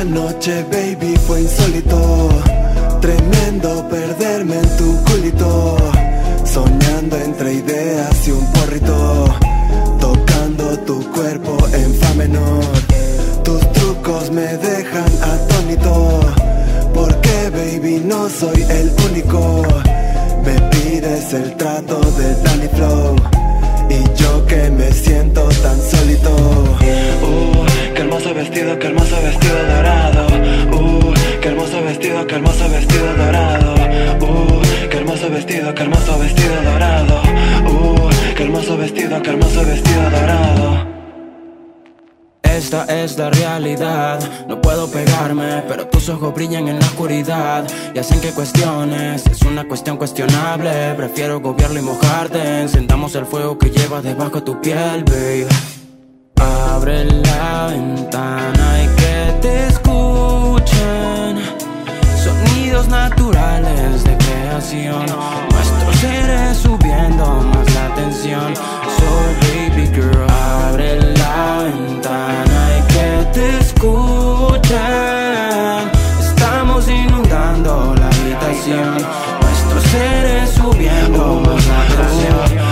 noche, baby, fue insólito. Tremendo perderme en tu culito. Soñando entre ideas y un porrito. Tocando tu cuerpo en fa menor. Tus trucos me dejan atónito. Porque, baby, no soy el único. Me pides el trato de Danny Flow. Y yo que me siento tan solito. Qué hermoso vestido dorado. Qué hermoso vestido dorado. Qué hermoso vestido dorado. Qué hermoso vestido dorado. Esta es la realidad, no puedo pegarme, pero tus ojos brillan en la oscuridad y hacen que cuestiones, es una cuestión cuestionable. Prefiero gobiarlo y mojarte, encendamos el fuego que llevas debajo de tu piel, babe. Abre la ventana y que te escuchen sonidos naturales de creación. Nuestro ser es subiendo más la tensión. So baby girl, abre la ventana y que te escuchen. Estamos inundando la habitación. Nuestro ser es subiendo más la tensión.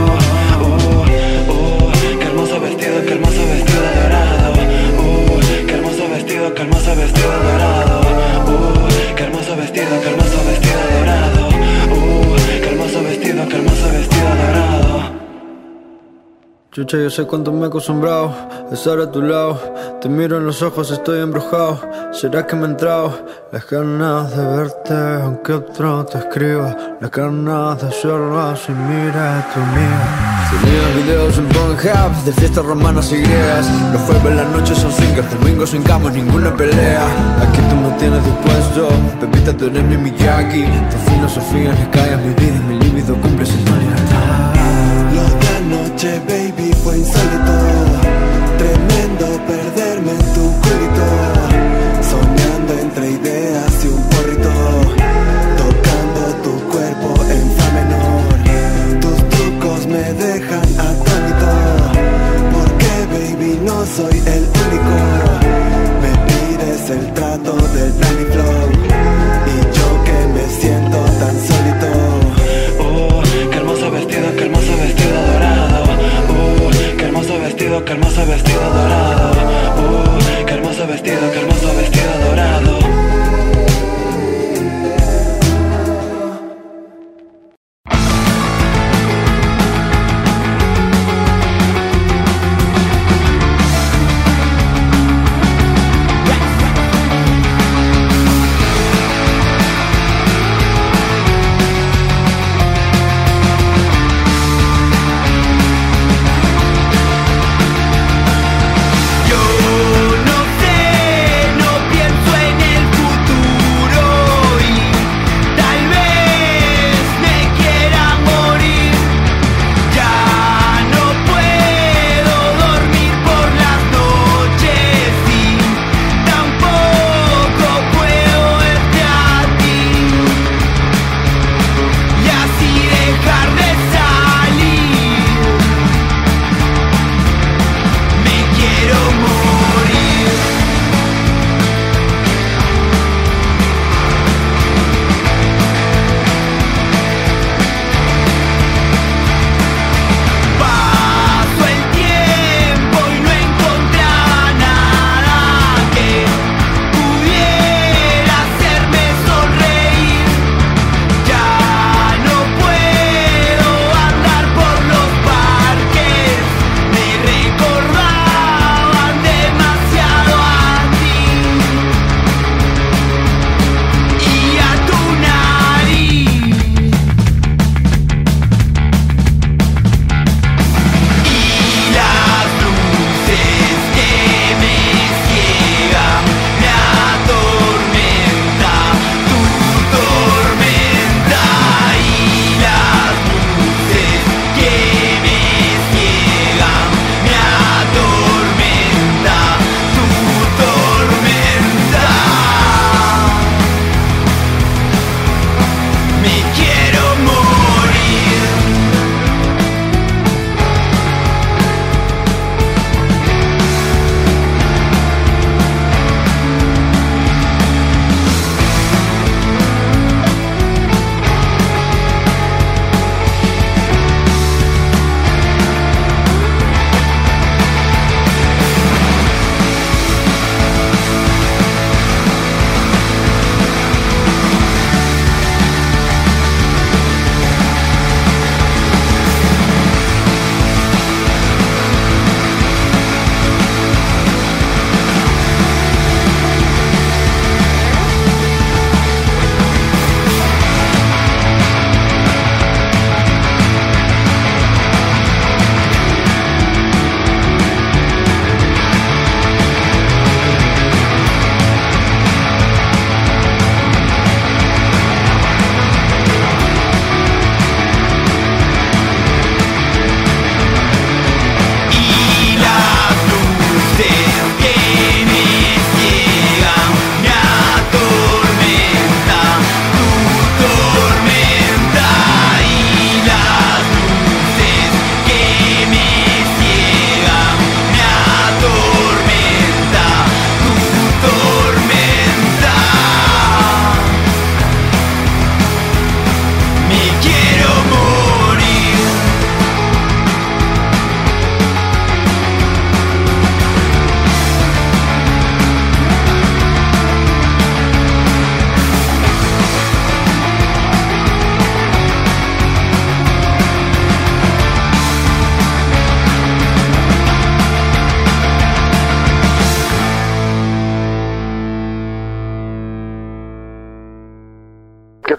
Qué hermoso vestido dorado. Qué hermoso vestido dorado. Qué hermoso vestido dorado. Qué hermoso vestido dorado. Chucha, yo sé cuánto me he acostumbrado a estar a tu lado. Te miro en los ojos, estoy embrujado. ¿Será que me he entrado las ganas de verte aunque otro te escriba? Las ganas de hacerlo si mira a tu amiga. Tenías videos en Pornhub de fiestas romanas y griegas. Los jueves las noches son swingers, domingos sin cama, ninguna pelea. Aquí tú me tienes dispuesto, Pepita, tú eres mi Miyagi. Tu filosofía le cae a mi vida y mi libido cumple sin tu libertad. Lo de anoche, baby, fue insólito. Tremendo perderme en tu culito. Soñando entre ideas y un porrito. Tocando tu cuerpo en fa menor. Tus trucos me dejan atónito. Porque, baby, no soy el único. Me pides el trato de Danny Flow. Y yo que me siento tan solito. Qué hermoso vestido dorado. Qué hermoso vestido dorado. Qué hermoso vestido dorado. Yo no sé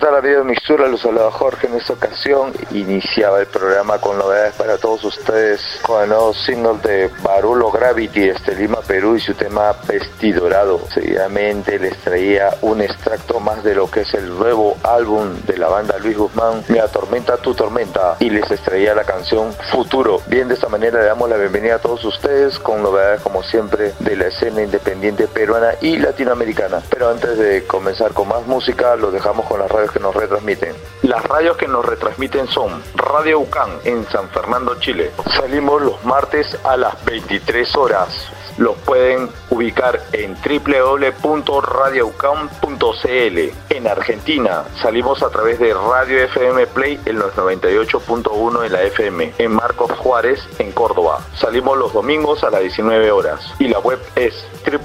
tal? La Video Mixtura, los hablaba Jorge. En esta ocasión iniciaba el programa con novedades para todos ustedes con el nuevo single de Barulo Gravity desde Lima, Perú, y su tema Vestidorado. Seguidamente les traía un extracto más de lo que es el nuevo álbum de la banda Luis Guzmán, Mi Atormenta Tu Tormenta, y les extraía la canción Futuro. Bien, de esta manera le damos la bienvenida a todos ustedes con novedades como siempre de la escena independiente peruana y latinoamericana. Pero antes de comenzar con más música, los dejamos con las radios que nos retransmiten. Las radios que nos retransmiten son Radio UCAN en San Fernando, Chile. Salimos los martes a las 23 horas. Los pueden ubicar en www.radioucam.cl. En Argentina salimos a través de Radio FM Play en los 98.1 en la FM. En Marcos Juárez, en Córdoba. Salimos los domingos a las 19 horas. Y la web es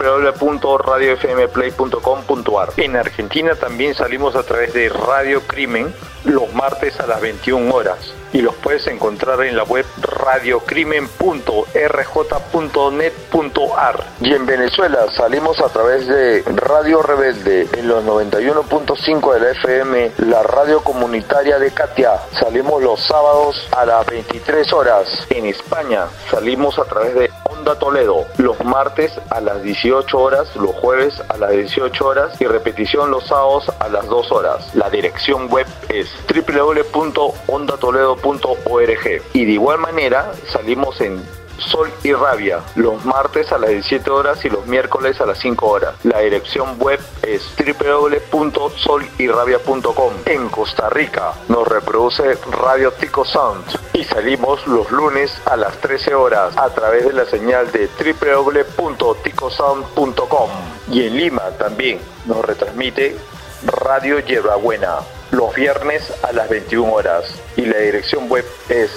www.radiofmplay.com.ar. En Argentina también salimos a través de Radio Crimen los martes a las 21 horas. Y los puedes encontrar en la web radiocrimen.rj.net.ar. Y en Venezuela salimos a través de Radio Rebelde en los 91.5 de la FM, la radio comunitaria de Catia. Salimos los sábados a las 23 horas. En España salimos a través de Onda Toledo los martes a las 18 horas, los jueves a las 18 horas y repetición los sábados a las 2 horas. La dirección web es www.ondatoledo.org. Y de igual manera salimos en Sol y Rabia los martes a las 17 horas y los miércoles a las 5 horas. La dirección web es www.solyrabia.com. En Costa Rica nos reproduce Radio Tico Sound y salimos los lunes a las 13 horas a través de la señal de www.ticosound.com. Y en Lima también nos retransmite Radio Hierbabuena los viernes a las 21 horas y la dirección web es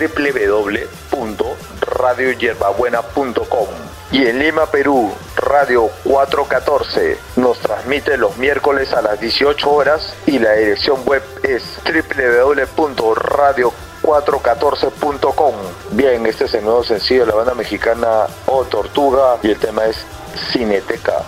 www.radiohierbabuena.com. Y en Lima, Perú, Radio 414 nos transmite los miércoles a las 18 horas y la dirección web es www.radio414.com. Bien, este es el nuevo sencillo de la banda mexicana O Tortuga y el tema es Cineteca.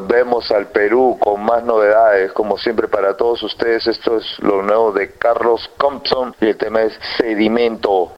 Volvemos al Perú con más novedades, como siempre para todos ustedes. Esto es lo nuevo de Carlos Compton y el tema es Sedimento.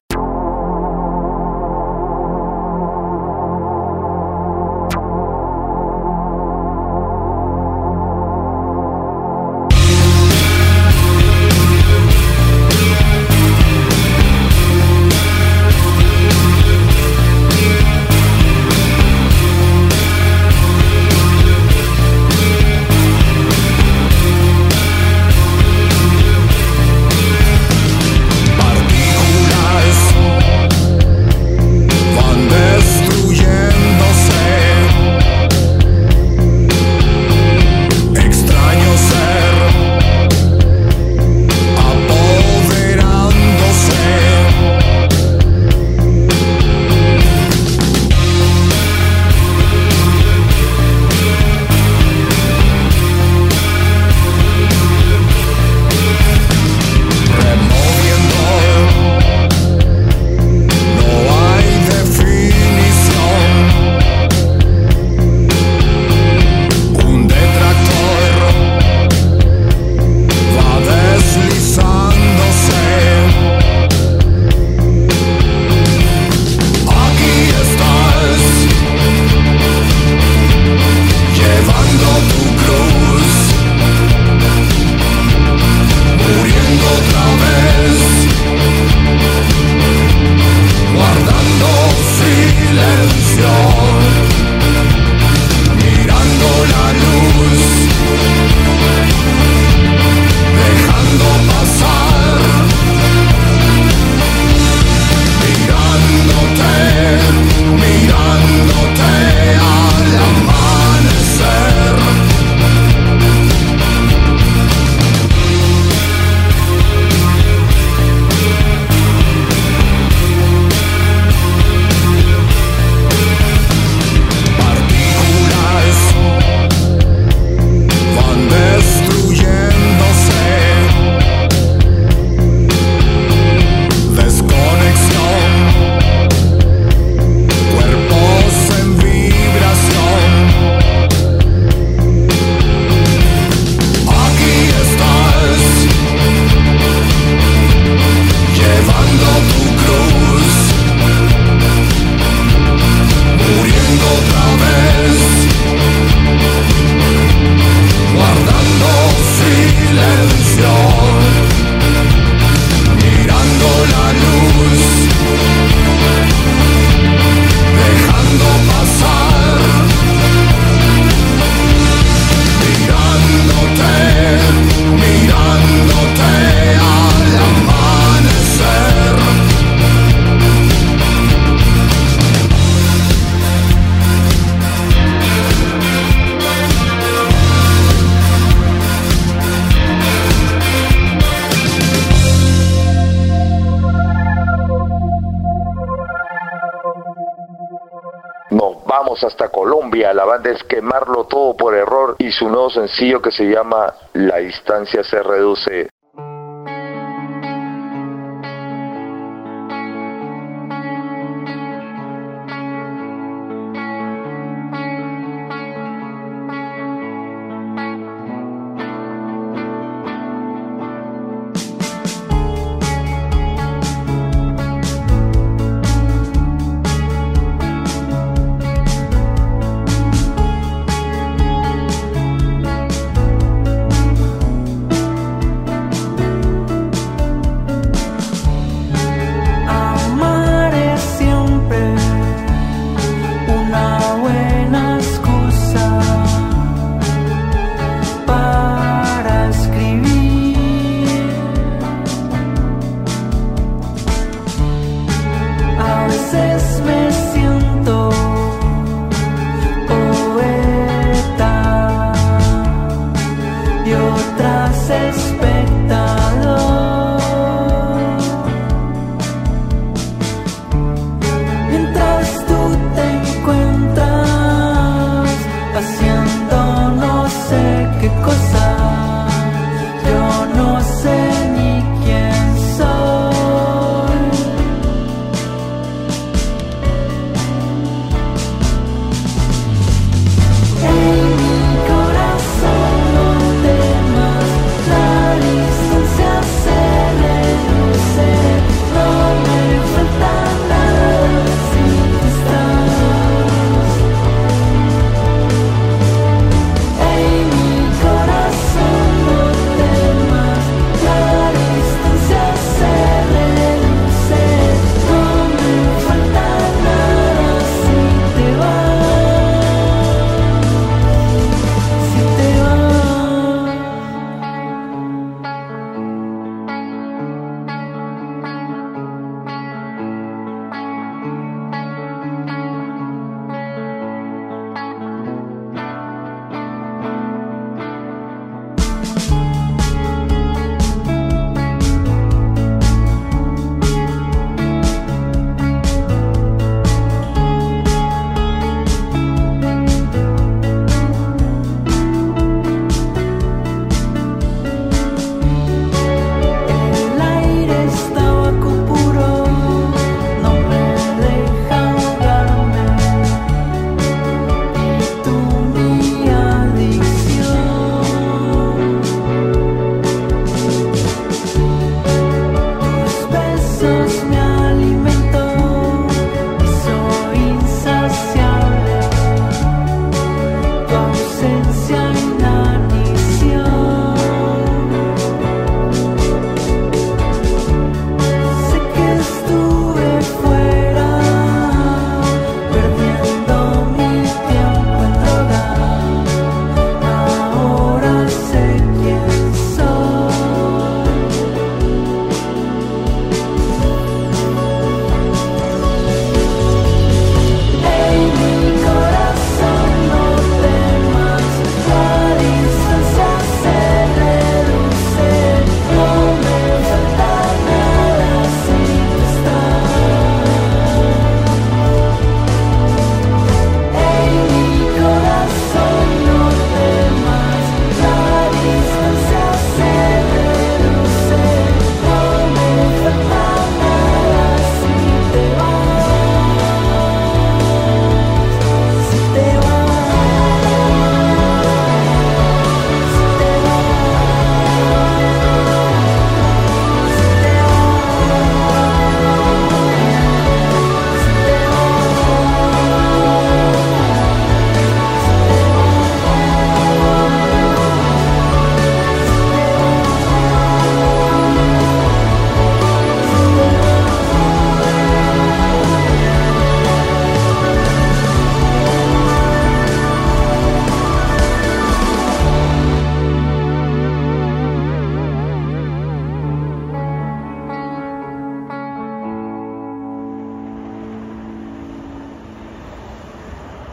Vamos hasta Colombia, la banda es Quemarlo Todo por Error y su nuevo sencillo que se llama La Distancia se Reduce.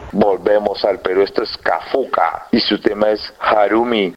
Volvemos al Perú, esto es Kafuka y su tema es Harumi.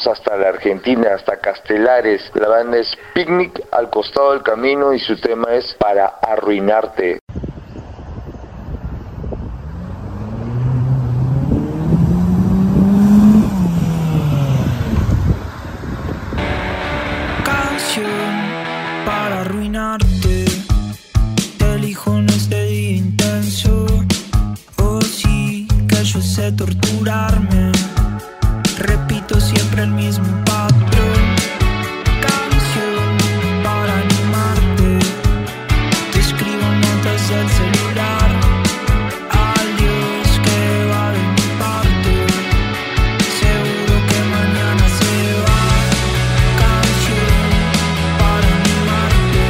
vamos hasta la Argentina, hasta Castelares. La banda es Picnic al costado del camino y su tema es Para Arruinarte. Para arruinarte, te elijo en este día intenso. Oh sí, que yo sé torturarme. Repito siempre el mismo patrón. Canción para animarte. Te escribo notas del celular. Al Dios que va de mi parte. Seguro que mañana se va. Canción para animarte.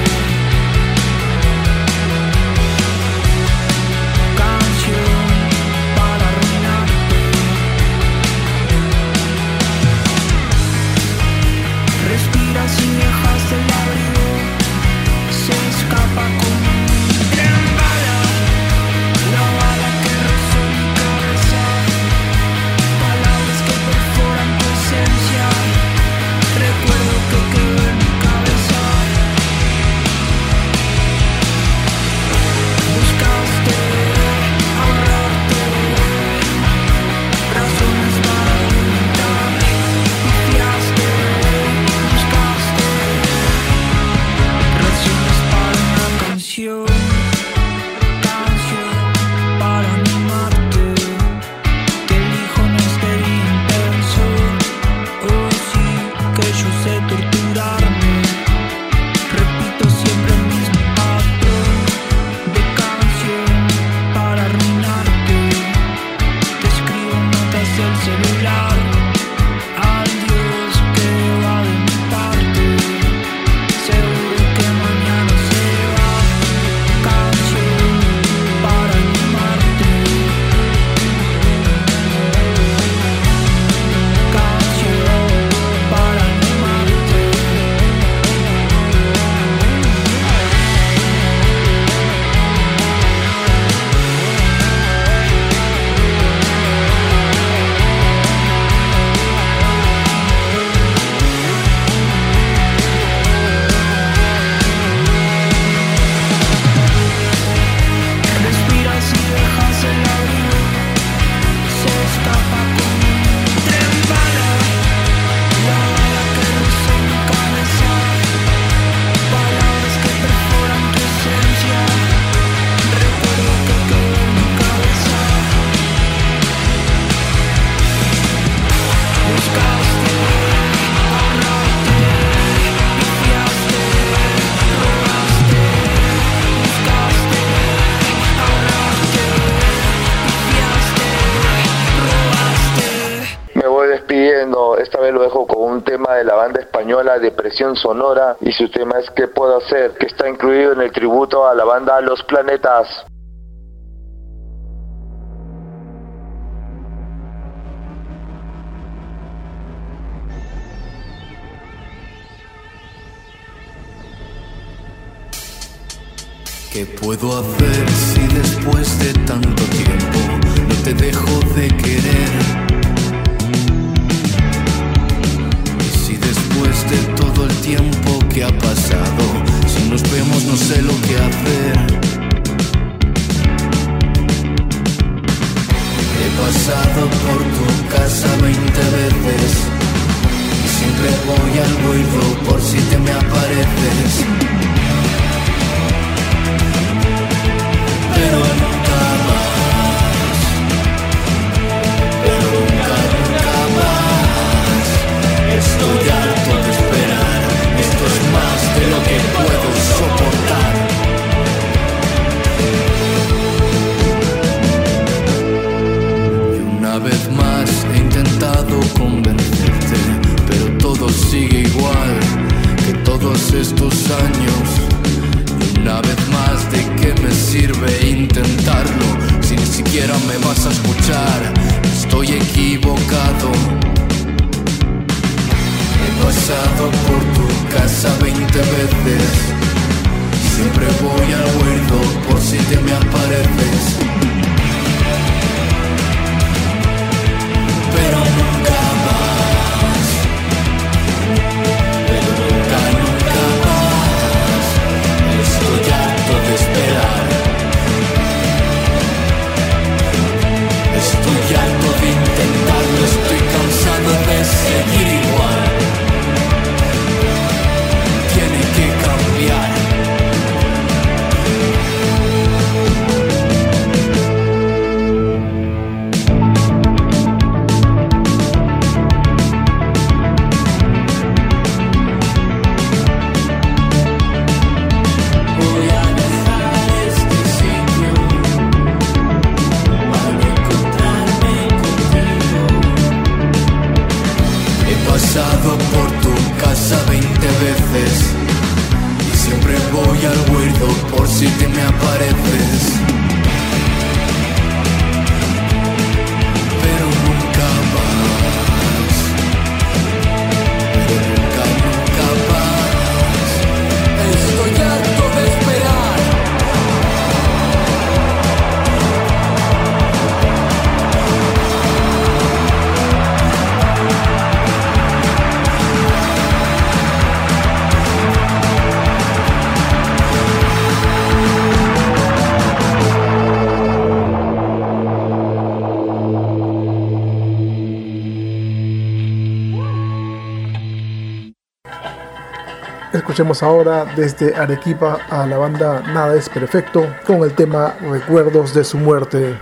Canción para arruinarte. Respiras y dejas el abrigo. Se escapa como un tren bala. La bala que rozó mi cabeza. Palabras que perforan tu esencia. Recuerdo que quedó en mi cabeza. Buscaste ahorrarte razones para argumentar. Confiaste, buscaste razones para una canción. Canción para animarte. Te elijo en este día intenso. Oh sí, que yo sé torturarme. Repito siempre el mismo patrón de canción para arruinarte. Te escribo notas del celular. Al Dios que va de mi parte. Seguro que mañana se va. Canción para animarte. Canción para animarte. Respiras y dejas el abrigo. Se escapa como un tren bala. La bala que rozó mi cabeza. Palabras que perforan tu esencia. Recuerdo que quedó en mi cabeza. Buscaste ahorrarte. Confiaste, robaste. Buscaste ahorrarte. Confiaste, robaste. Me voy despidiendo, esta vez lo dejo con un tema de la banda española Depresión Sonora y su tema es ¿Qué puedo hacer?, que está incluido en el tributo a la banda Los Planetas. ¿Qué puedo hacer si después de tanto tiempo no te dejo de querer? Y si después de todo el tiempo que ha pasado, si nos vemos no sé lo que hacer. He pasado por tu casa 20 veces y siempre voy al ruido por si te me apareces. Pero nunca más, pero nunca, nunca más. Estoy harto de esperar, esto es más de lo que puedo soportar. Y una vez más he intentado convencerte, pero todo sigue igual que todos estos años. Una vez más, ¿de qué me sirve intentarlo si ni siquiera me vas a escuchar? Estoy equivocado. He pasado por tu casa 20 veces. Siempre voy al huerto por si te me apareces. Pero nunca más, apareces, pero nunca vas, pero nunca vas. Estoy harto de esperar. Escuchemos ahora desde Arequipa a la banda Nada es Perfecto con el tema Recuerdos de su muerte.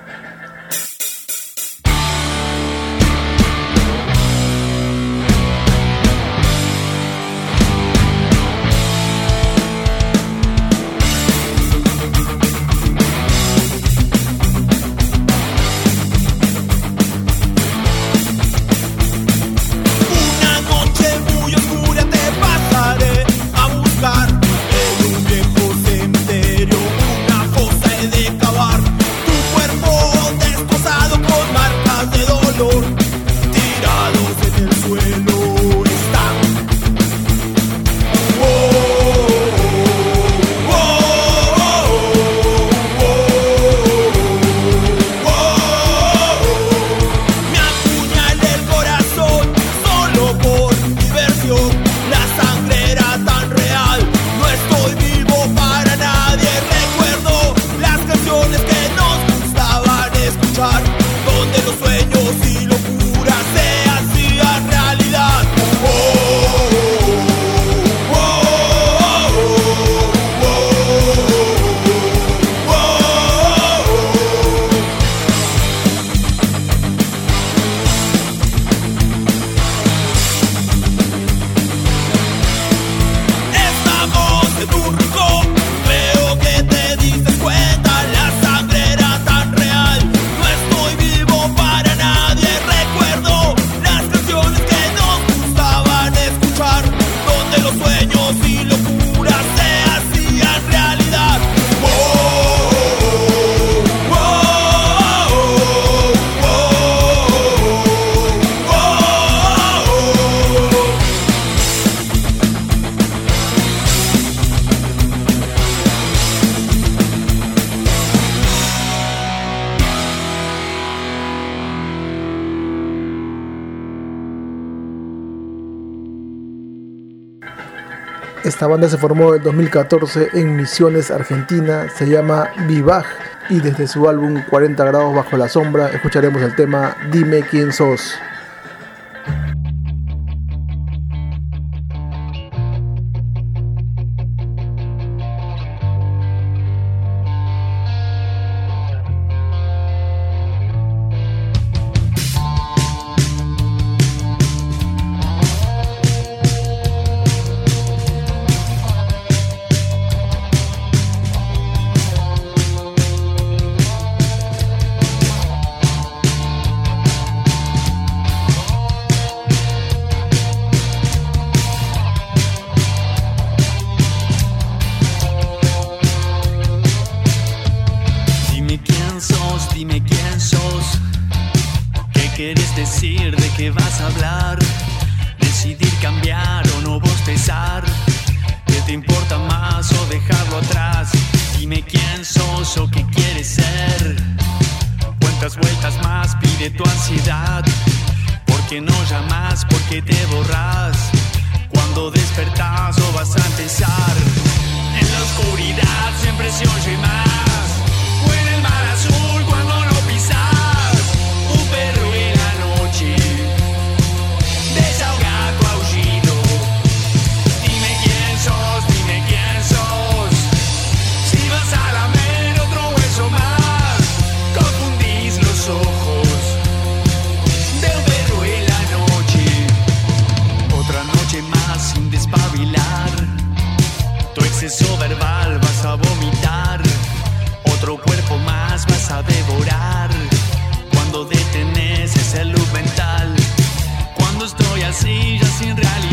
Esta banda se formó en 2014 en Misiones, Argentina, se llama Vivag y desde su álbum 40 grados bajo la sombra escucharemos el tema Dime quién sos.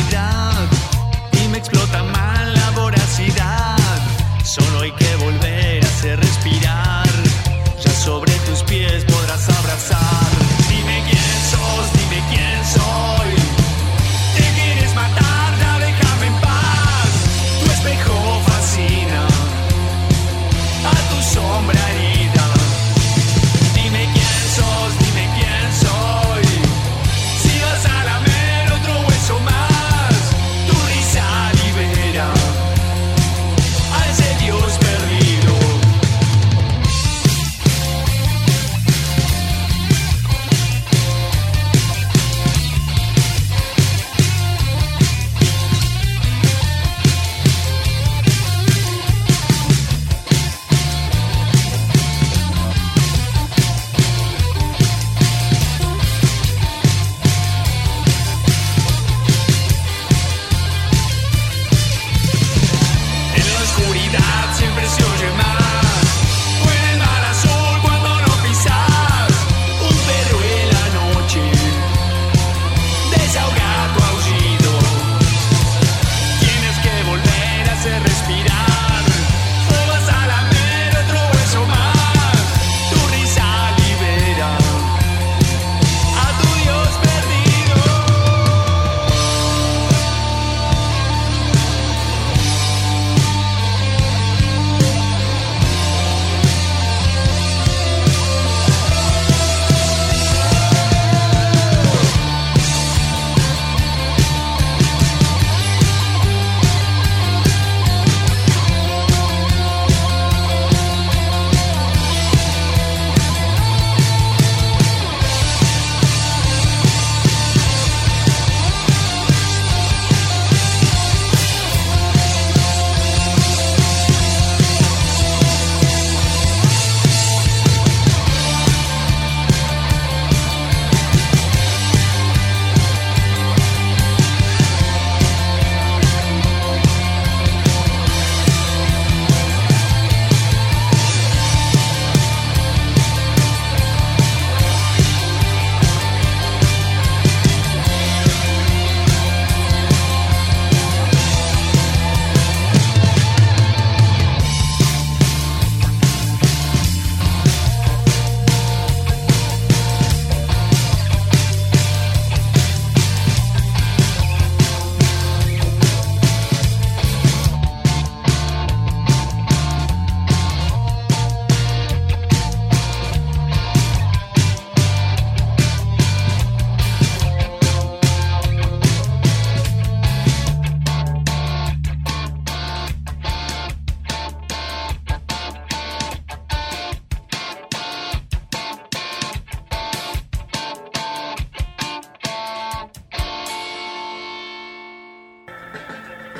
Solo hay que volver.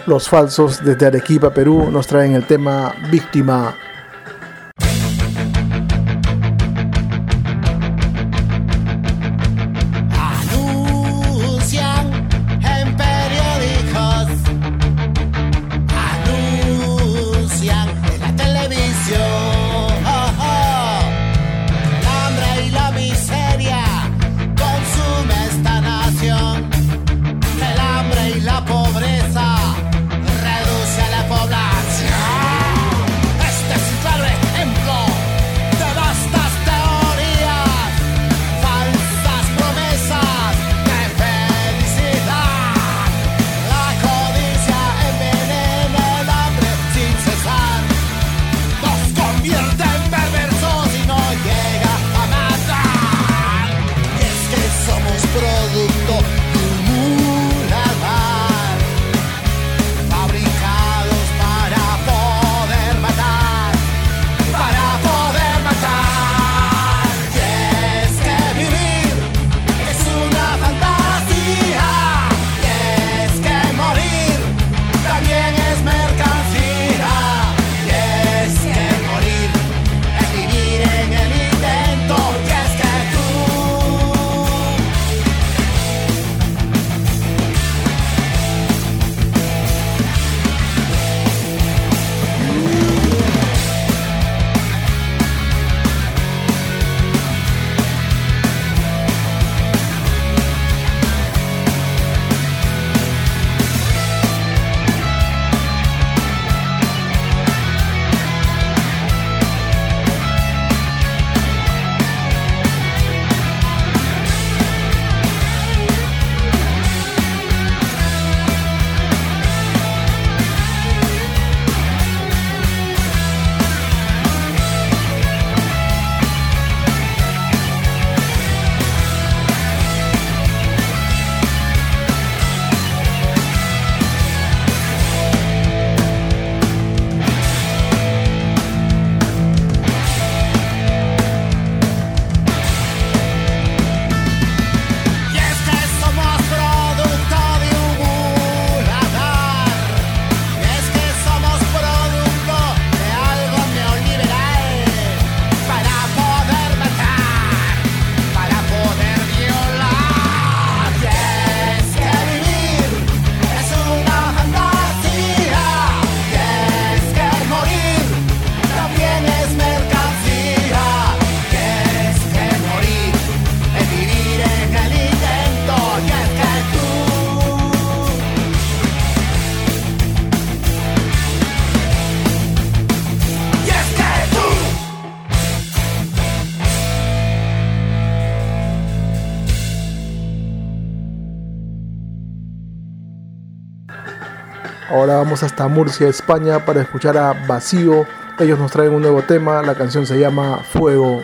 Los Falsos desde Arequipa, Perú, nos traen el tema Víctima. Ahora vamos hasta Murcia, España, para escuchar a Vacío. Ellos nos traen un nuevo tema, la canción se llama Fuego.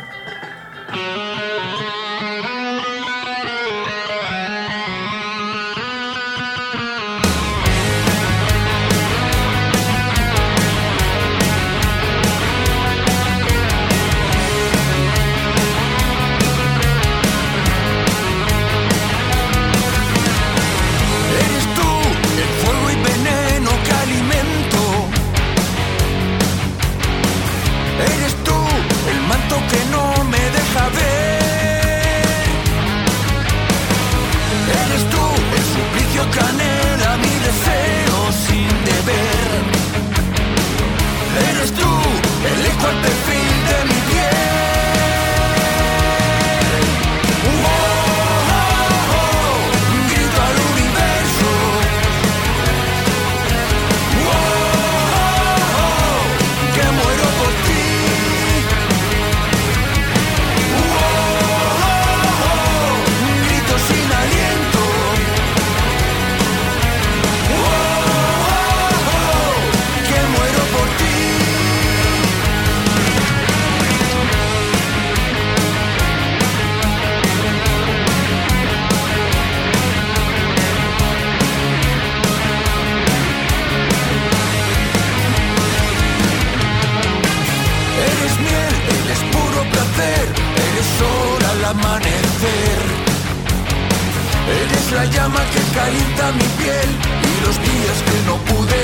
La llama que calienta mi piel y los días que no pude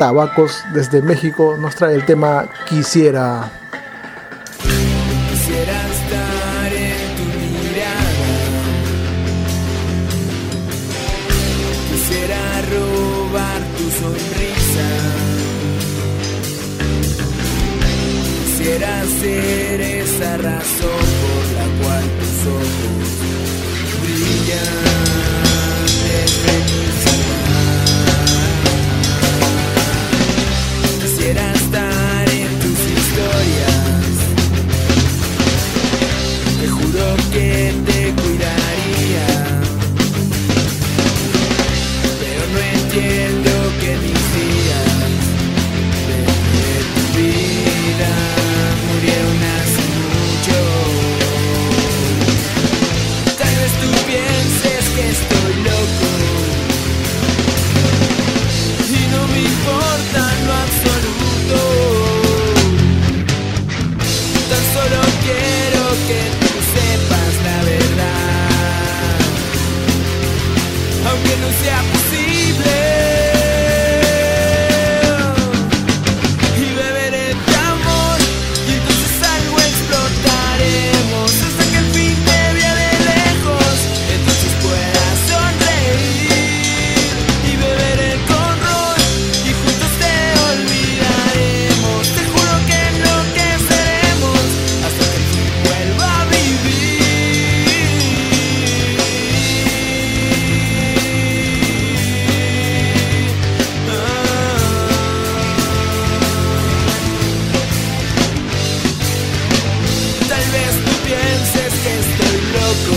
Tabacos desde México nos trae el tema Quisiera. Quisiera estar en tu mirada, quisiera robar tu sonrisa, quisiera ser esa razón por la cual tus ojos brillan de felicidad. Quisiera estar en tus historias, te juro que te cuidaría, pero no entiendo que mis días de tu vida murieron hace mucho. Tal vez tú pienses que estoy loco y no me importa en lo absoluto. Tan solo quiero que tú sepas la verdad, aunque no sea posible. Y beberé de amor y entonces algo explotaremos hasta que el fin te vea de lejos, entonces puedas sonreír. Y beberé con ron y juntos te olvidaremos. Te juro que enloqueceremos hasta que el fin vuelva a vivir. Tal vez tú pienses que estoy loco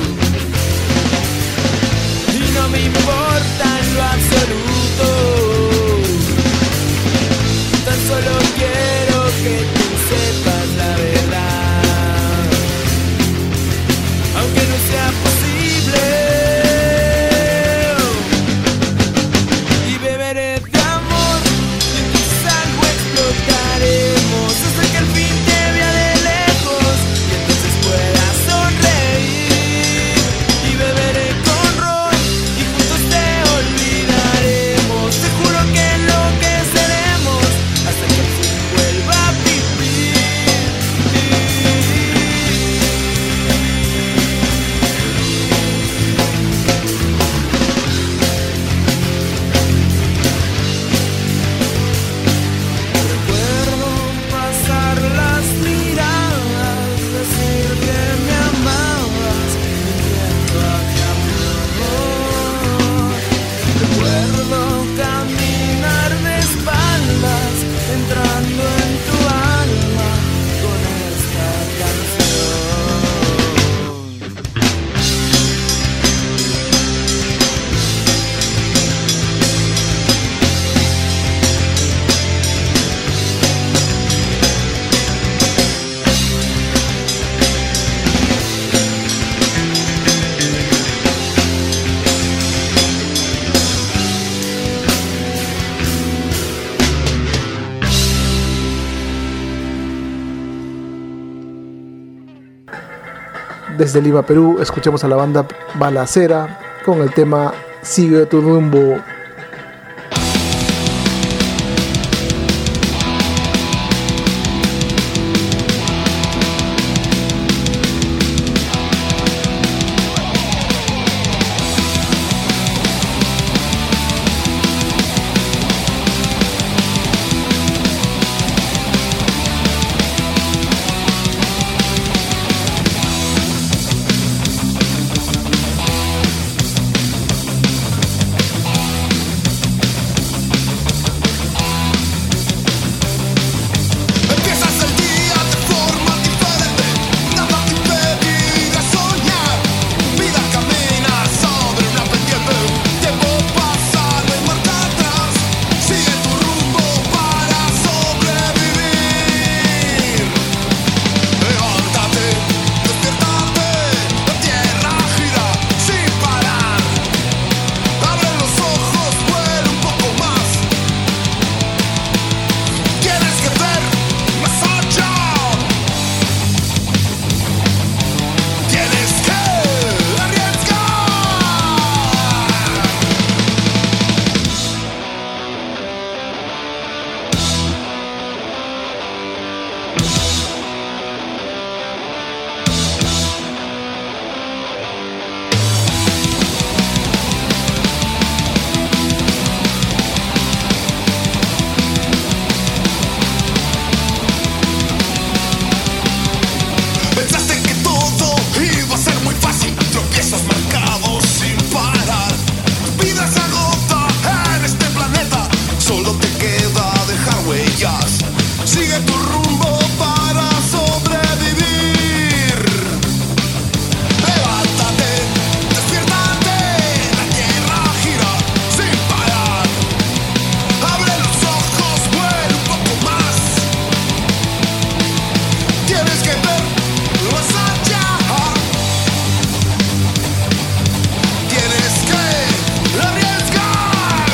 y no me importa en lo absoluto. Tan solo quiero que tú sepas la verdad, aunque no sea posible. Y beberé de amor y entonces algo explotaremos hasta que el fin te vea de lejos y entonces puedas sonreír. Y beberé con ron y juntos te olvidaremos. Te juro que enloqueceremos hasta que el fin vuelva a vivir. Recuerdo pasar las miradas, decir que me amabas, mintiendo a mi amor. Recuerdo caminar de espaldas, entrando en tu alma con esta canción. Desde Lima, Perú, escuchamos a la banda Balacera con el tema Sigue tu rumbo. solo te queda dejar huellas. Sigue tu rumbo para sobrevivir. Levántate, despiértate, la tierra gira sin parar. Abre los ojos, vuelve un poco más. Tienes que ver más allá. Tienes que arriesgar.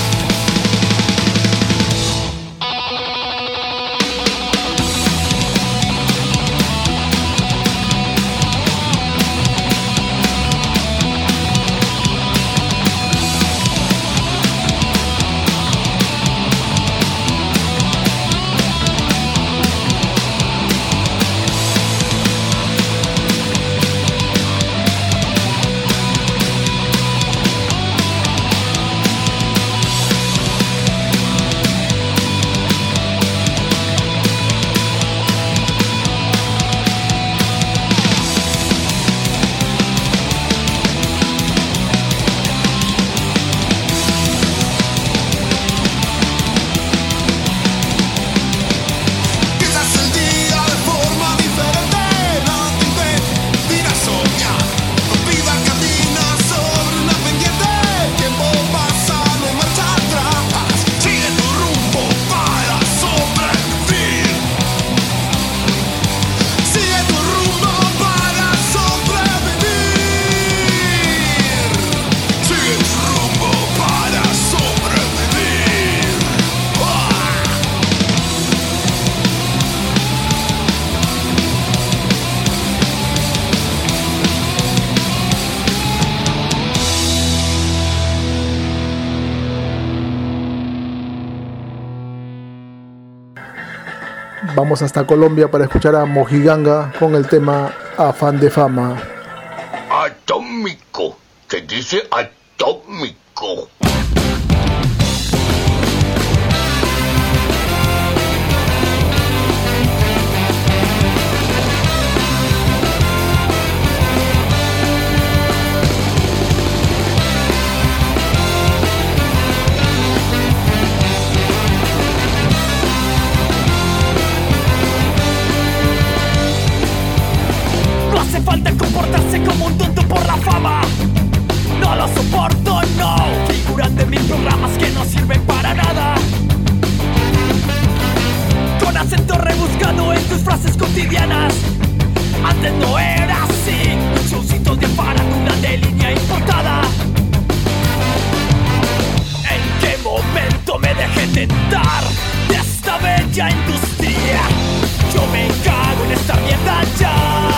Vamos hasta Colombia para escuchar a Mojiganga con el tema Afán de Fama. Atómico, se dice atómico. No hace falta comportarse como un tonto por la fama. No lo soporto, no. Figuran de mil programas que no sirven para nada. Con acento rebuscado en tus frases cotidianas. Antes no era así. Showcitos de farándula de línea importada. ¿En qué momento me dejé tentar de esta bella industria? Yo me cago en esta mierda ya.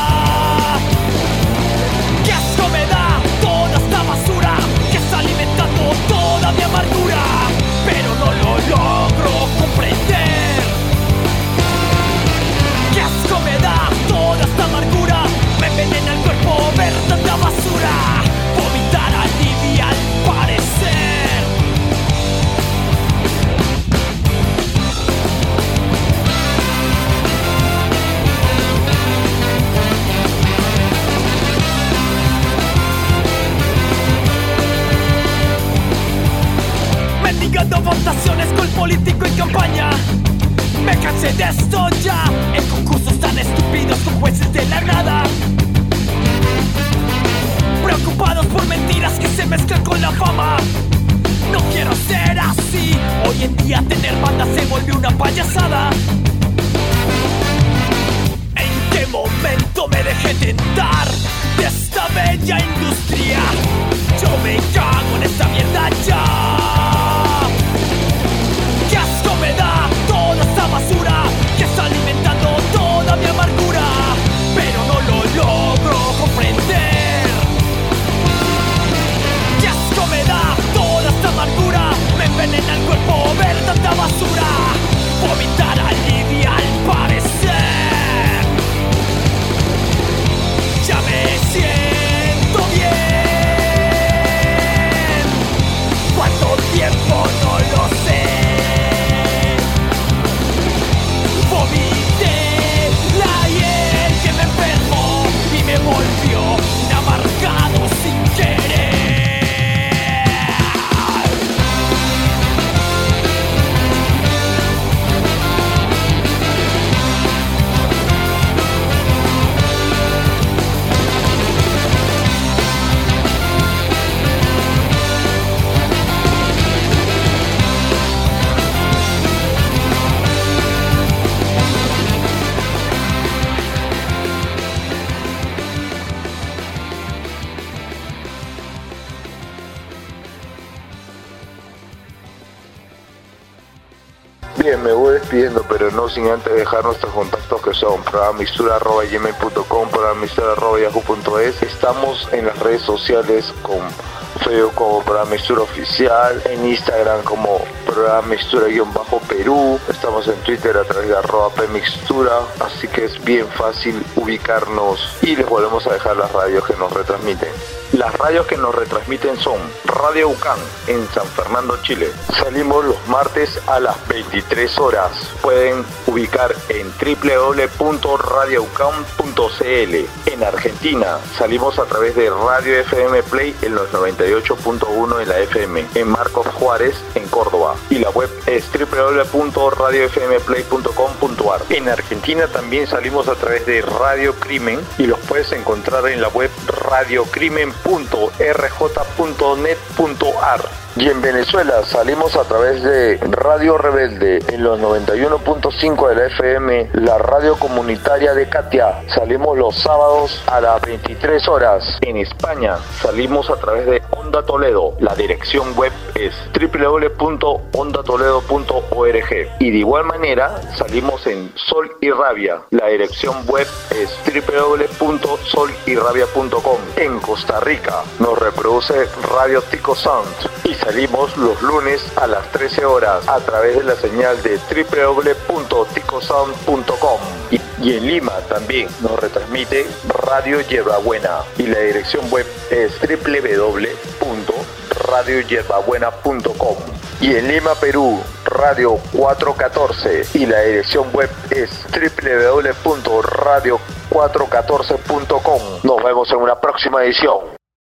¡Qué asco me da toda esta basura que está alimentando toda mi amargura! Pero no lo logro comprender. ¡Qué asco me da toda esta amargura! Me envenena el cuerpo ver tanta basura. Vomitar alivia al parecer. Mendigando votaciones con político en campaña. Me cansé de esto ya. En concursos tan estúpidos con jueces de la nada. Preocupados por mentiras que se mezclan con la fama. No quiero ser así. Hoy en día tener banda se volvió una payasada. ¿En qué momento me dejé tentar de esta bella industria? Yo me cago en esta mierda ya. ¡Qué asco me da toda esta basura que está alimentando toda mi amargura! Pero no lo logro comprender. ¡Qué asco me da toda esta amargura! Me envenena el cuerpo ver tanta basura. Vomitar alivia al parecer. Ya me siento bien. Cuando Bien, me voy despidiendo, pero no sin antes dejar nuestros contactos que son programamistura@gmail.com, programamistura@yahoo.es. Estamos en las redes sociales con Facebook como Programa Mistura Oficial, en Instagram como Programa Mistura-Perú, estamos en Twitter a través de @pmixtura, así que es bien fácil ubicarnos y les volvemos a dejar las radios que nos retransmiten. Las radios que nos retransmiten son Radio UCAN en San Fernando, Chile. Salimos los martes a las 23 horas. Pueden ubicar en www.radioucan.cl. En Argentina salimos a través de Radio FM Play en los 98.1 en la FM. En Marcos Juárez, en Córdoba. Y la web es www.radiofmplay.com.ar. En Argentina también salimos a través de Radio Crimen y los puedes encontrar en la web radiocrimen.rj.net.ar. Y en Venezuela salimos a través de Radio Rebelde en los 91.5 de la FM, la radio comunitaria de Catia. Salimos los sábados a las 23 horas. En España salimos a través de Onda Toledo. La dirección web es www.ondatoledo.org. Y de igual manera salimos en Sol y Rabia. La dirección web es www.solyrabia.com. En Costa Rica nos reproduce Radio Tico Sound. Y salimos los lunes a las 13 horas a través de la señal de www.ticosound.com. Y en Lima también nos retransmite Radio Yerbabuena y la dirección web es www.radioyerbabuena.com. Y en Lima, Perú, Radio 414 y la dirección web es www.radio414.com. Nos vemos en una próxima edición.